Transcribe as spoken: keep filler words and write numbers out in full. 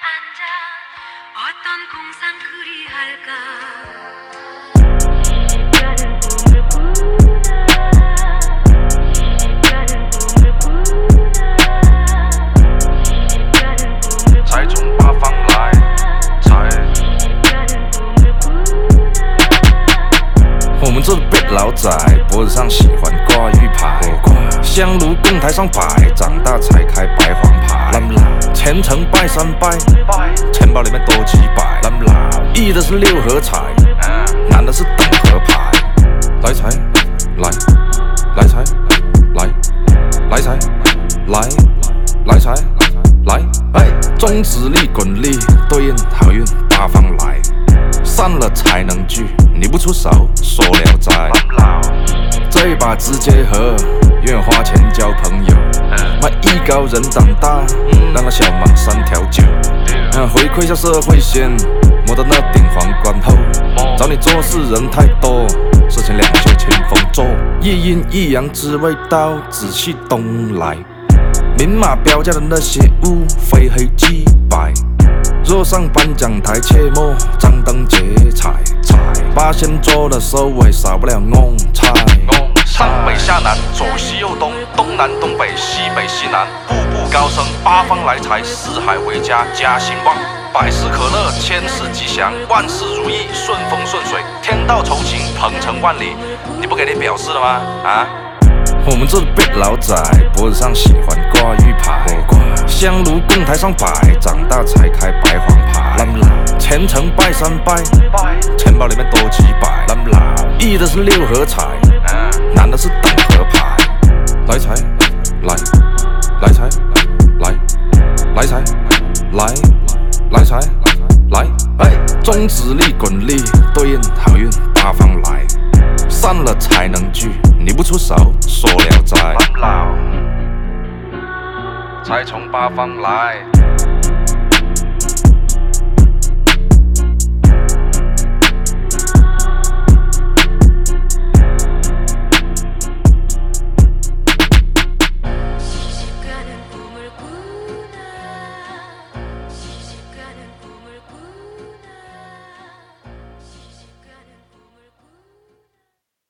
앉아 어떤 공상 그리 할까 才从八方来，才。我们这辈老仔脖子上喜欢挂玉牌，香炉供台上摆，长大才开白黄牌。虔诚拜三拜，钱包里面多几百。一的是六合彩，男的是等合牌。来财，来，来财，来，来财，来，来财。来，哎，中指力滚力对应好运八方来，散了才能聚，你不出手说聊斋。这把直接和，愿花钱交朋友，卖艺高人胆大，让那小忙三条酒，回馈下社会先，摸到那顶皇冠后，找你做事人太多，事情两袖清风做，一阴一阳之谓道，紫气东来。明码标价的那些物，非黑即白。若上颁奖台，切莫张灯结彩。八仙桌的收尾，少不了弄菜。上北下南，左西右东，东南东北，西北西南，步步高升，八方来财，四海为家，家兴旺。百事可乐，千事吉祥，万事如意，顺风顺水，天道酬勤，鹏程万里。你不给点表示了吗？啊？我们这辈老仔脖子上喜欢挂玉牌，香炉供台上摆，长大才开白黄牌。虔诚拜三拜，钱包里面多几百。一的是六合彩，男的是等合牌。来财，来，来财，来，来财，来，来财，来，哎，中指力滚力对应好运八方来，散了才能聚。你不出手，说聊斋。才从八方来。